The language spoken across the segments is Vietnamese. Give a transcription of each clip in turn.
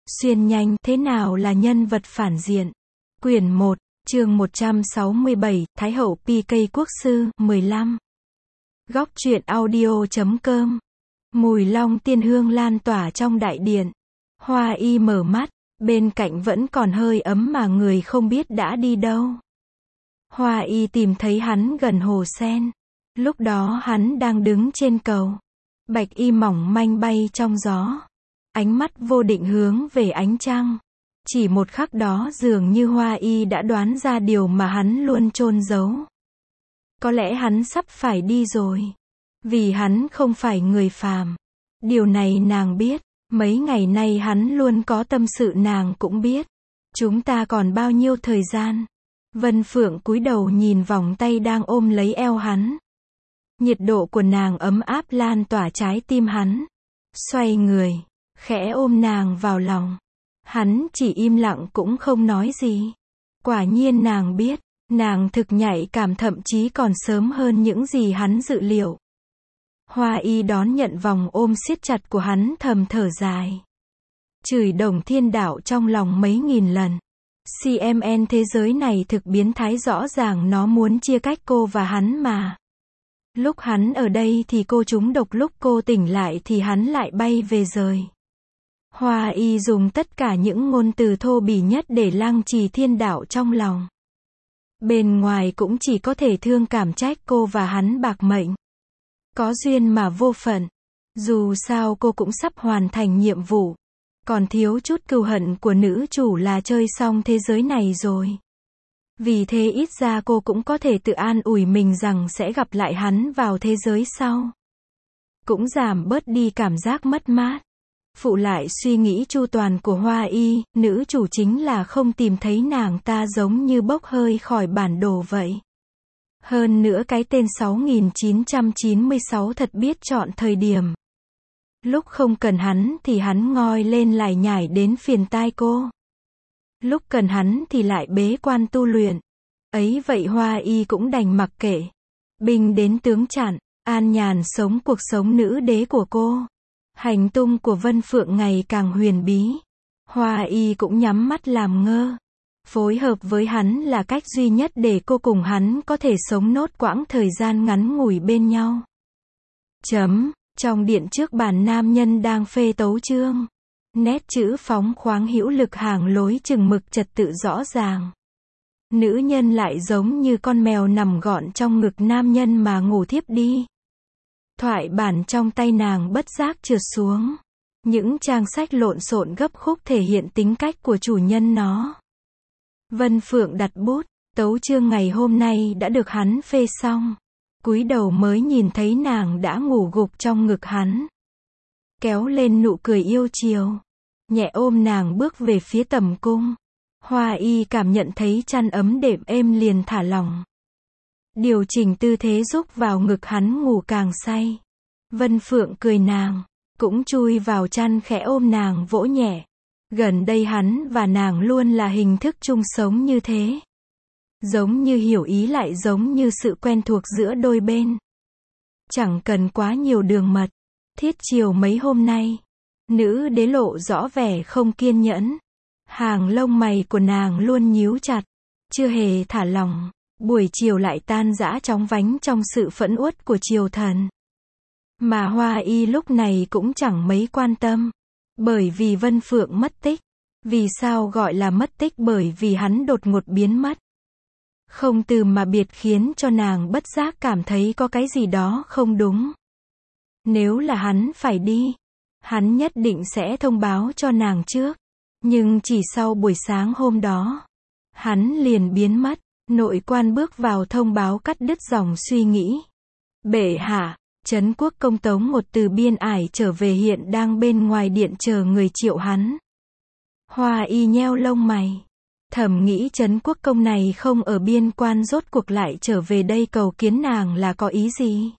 Xuyên nhanh, thế nào là nhân vật phản diện? Quyển 1, chương 167, Thái hậu PK quốc sư, 15. Góc truyện audio.com. Mùi long tiên hương lan tỏa trong đại điện. Hoa y mở mắt, bên cạnh vẫn còn hơi ấm mà người không biết đã đi đâu. Hoa y tìm thấy hắn gần hồ sen. Lúc đó hắn đang đứng trên cầu. Bạch y mỏng manh bay trong gió. Ánh mắt vô định hướng về ánh trăng. Chỉ một khắc đó dường như Hoa y đã đoán ra điều mà hắn luôn chôn giấu. Có lẽ hắn sắp phải đi rồi. Vì hắn không phải người phàm. Điều này nàng biết. Mấy ngày nay hắn luôn có tâm sự nàng cũng biết. Chúng ta còn bao nhiêu thời gian? Vân Phượng cúi đầu nhìn vòng tay đang ôm lấy eo hắn. Nhiệt độ của nàng ấm áp lan tỏa trái tim hắn. Xoay người, khẽ ôm nàng vào lòng. Hắn chỉ im lặng cũng không nói gì. Quả nhiên nàng biết, nàng thực nhạy cảm, thậm chí còn sớm hơn những gì hắn dự liệu. Hoa y đón nhận vòng ôm siết chặt của hắn, thầm thở dài. Chửi Đồng Thiên Đạo trong lòng mấy nghìn lần. CMN thế giới này thực biến thái, rõ ràng nó muốn chia cách cô và hắn mà. Lúc hắn ở đây thì cô trúng độc, lúc cô tỉnh lại thì hắn lại bay về rời. Hoa y dùng tất cả những ngôn từ thô bỉ nhất để lăng trì Thiên Đạo trong lòng. Bên ngoài cũng chỉ có thể thương cảm trách cô và hắn bạc mệnh. Có duyên mà vô phận. Dù sao cô cũng sắp hoàn thành nhiệm vụ. Còn thiếu chút cừu hận của nữ chủ là chơi xong thế giới này rồi. Vì thế ít ra cô cũng có thể tự an ủi mình rằng sẽ gặp lại hắn vào thế giới sau. Cũng giảm bớt đi cảm giác mất mát. Phụ lại suy nghĩ chu toàn của Hoa y, nữ chủ chính là không tìm thấy nàng ta, giống như bốc hơi khỏi bản đồ vậy. Hơn nữa cái tên 6996 thật biết chọn thời điểm. Lúc không cần hắn thì hắn ngoi lên lại nhảy đến phiền tai cô. Lúc cần hắn thì lại bế quan tu luyện. Ấy vậy Hoa y cũng đành mặc kệ. Binh đến tướng chặn, an nhàn sống cuộc sống nữ đế của cô. Hành tung của Vân Phượng ngày càng huyền bí. Hoa y cũng nhắm mắt làm ngơ. Phối hợp với hắn là cách duy nhất để cô cùng hắn có thể sống nốt quãng thời gian ngắn ngủi bên nhau. Trong điện trước bàn nam nhân đang phê tấu chương. Nét chữ phóng khoáng hữu lực, hàng lối chừng mực, trật tự rõ ràng. Nữ nhân lại giống như con mèo nằm gọn trong ngực nam nhân mà ngủ thiếp đi. Thoại bản trong tay nàng bất giác trượt xuống. Những trang sách lộn xộn gấp khúc thể hiện tính cách của chủ nhân nó. Vân Phượng đặt bút, tấu chương ngày hôm nay đã được hắn phê xong. Cúi đầu mới nhìn thấy nàng đã ngủ gục trong ngực hắn. Kéo lên nụ cười yêu chiều. Nhẹ ôm nàng bước về phía tầm cung. Hoa y cảm nhận thấy chăn ấm đệm êm liền thả lỏng. Điều chỉnh tư thế rúc vào ngực hắn ngủ càng say. Vân Phượng cười nàng, cũng chui vào chăn khẽ ôm nàng vỗ nhẹ. Gần đây hắn và nàng luôn là hình thức chung sống như thế. Giống như hiểu ý lại giống như sự quen thuộc giữa đôi bên. Chẳng cần quá nhiều đường mật. Thiết chiều mấy hôm nay, nữ đế lộ rõ vẻ không kiên nhẫn. Hàng lông mày của nàng luôn nhíu chặt, chưa hề thả lỏng. Buổi chiều lại tan rã chóng vánh trong sự phẫn uất của triều thần. Mà Hoa y lúc này cũng chẳng mấy quan tâm. Bởi vì Vân Phượng mất tích. Vì sao gọi là mất tích? Bởi vì hắn đột ngột biến mất. Không từ mà biệt khiến cho nàng bất giác cảm thấy có cái gì đó không đúng. Nếu là hắn phải đi, hắn nhất định sẽ thông báo cho nàng trước. Nhưng chỉ sau buổi sáng hôm đó, hắn liền biến mất. Nội quan bước vào thông báo cắt đứt dòng suy nghĩ. Bệ hạ, Trấn Quốc công Tống một từ Biên Ải trở về, hiện đang bên ngoài điện chờ người triệu hắn. Hoa y nheo lông mày. Thầm nghĩ Trấn Quốc công này không ở biên quan, rốt cuộc lại trở về đây cầu kiến nàng là có ý gì?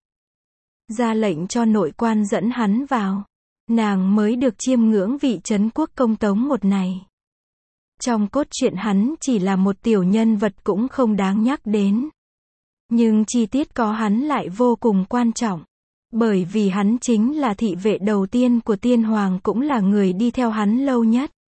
Ra lệnh cho nội quan dẫn hắn vào. Nàng mới được chiêm ngưỡng vị Trấn Quốc công Tống một này. Trong cốt truyện hắn chỉ là một tiểu nhân vật cũng không đáng nhắc đến. Nhưng chi tiết có hắn lại vô cùng quan trọng. Bởi vì hắn chính là thị vệ đầu tiên của tiên hoàng, cũng là người đi theo hắn lâu nhất.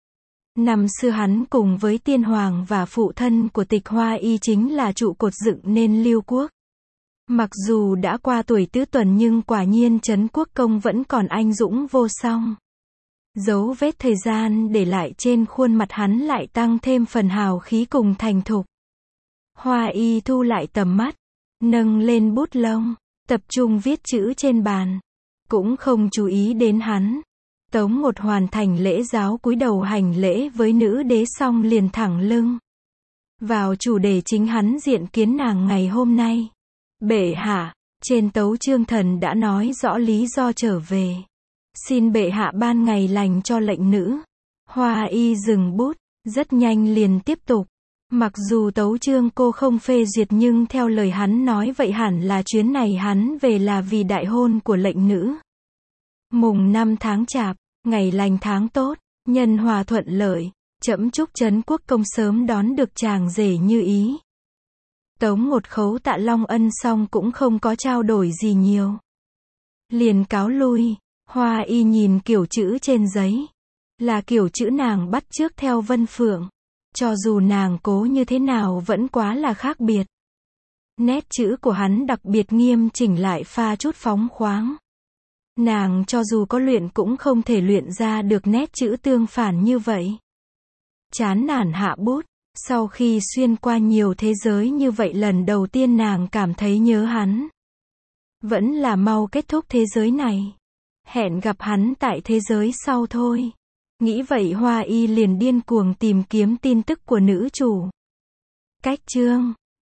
Năm xưa hắn cùng với tiên hoàng và phụ thân của Tịch Hoa Y chính là trụ cột dựng nên Lưu quốc. Mặc dù đã qua tuổi tứ tuần nhưng quả nhiên Trấn Quốc Công vẫn còn anh dũng vô song. Dấu vết thời gian để lại trên khuôn mặt hắn lại tăng thêm phần hào khí cùng thành thục. Hoa Y thu lại tầm mắt, nâng lên bút lông, tập trung viết chữ trên bàn. Cũng không chú ý đến hắn. Tống Một hoàn thành lễ giáo cúi đầu hành lễ với nữ đế xong liền thẳng lưng. Vào chủ đề chính hắn diện kiến nàng ngày hôm nay. Bệ hạ, trên tấu chương thần đã nói rõ lý do trở về. Xin bệ hạ ban ngày lành cho lệnh nữ. Hoa Y dừng bút, rất nhanh liền tiếp tục. Mặc dù tấu chương cô không phê duyệt nhưng theo lời hắn nói vậy hẳn là chuyến này hắn về là vì đại hôn của lệnh nữ. Mùng 5 tháng Chạp, ngày lành tháng tốt, nhân hòa thuận lợi, trẫm chúc Trấn Quốc Công sớm đón được chàng rể như ý. Tống Một khấu tạ long ân xong cũng không có trao đổi gì nhiều. Liền cáo lui. Hoa Y nhìn kiểu chữ trên giấy. Là kiểu chữ nàng bắt chước theo Vân Phượng. Cho dù nàng cố như thế nào vẫn quá là khác biệt. Nét chữ của hắn đặc biệt nghiêm chỉnh lại pha chút phóng khoáng. Nàng cho dù có luyện cũng không thể luyện ra được nét chữ tương phản như vậy. Chán nản hạ bút. Sau khi xuyên qua nhiều thế giới như vậy lần đầu tiên nàng cảm thấy nhớ hắn. Vẫn là mau kết thúc thế giới này. Hẹn gặp hắn tại thế giới sau thôi. Nghĩ vậy Hoa Y liền điên cuồng tìm kiếm tin tức của nữ chủ. Cách chương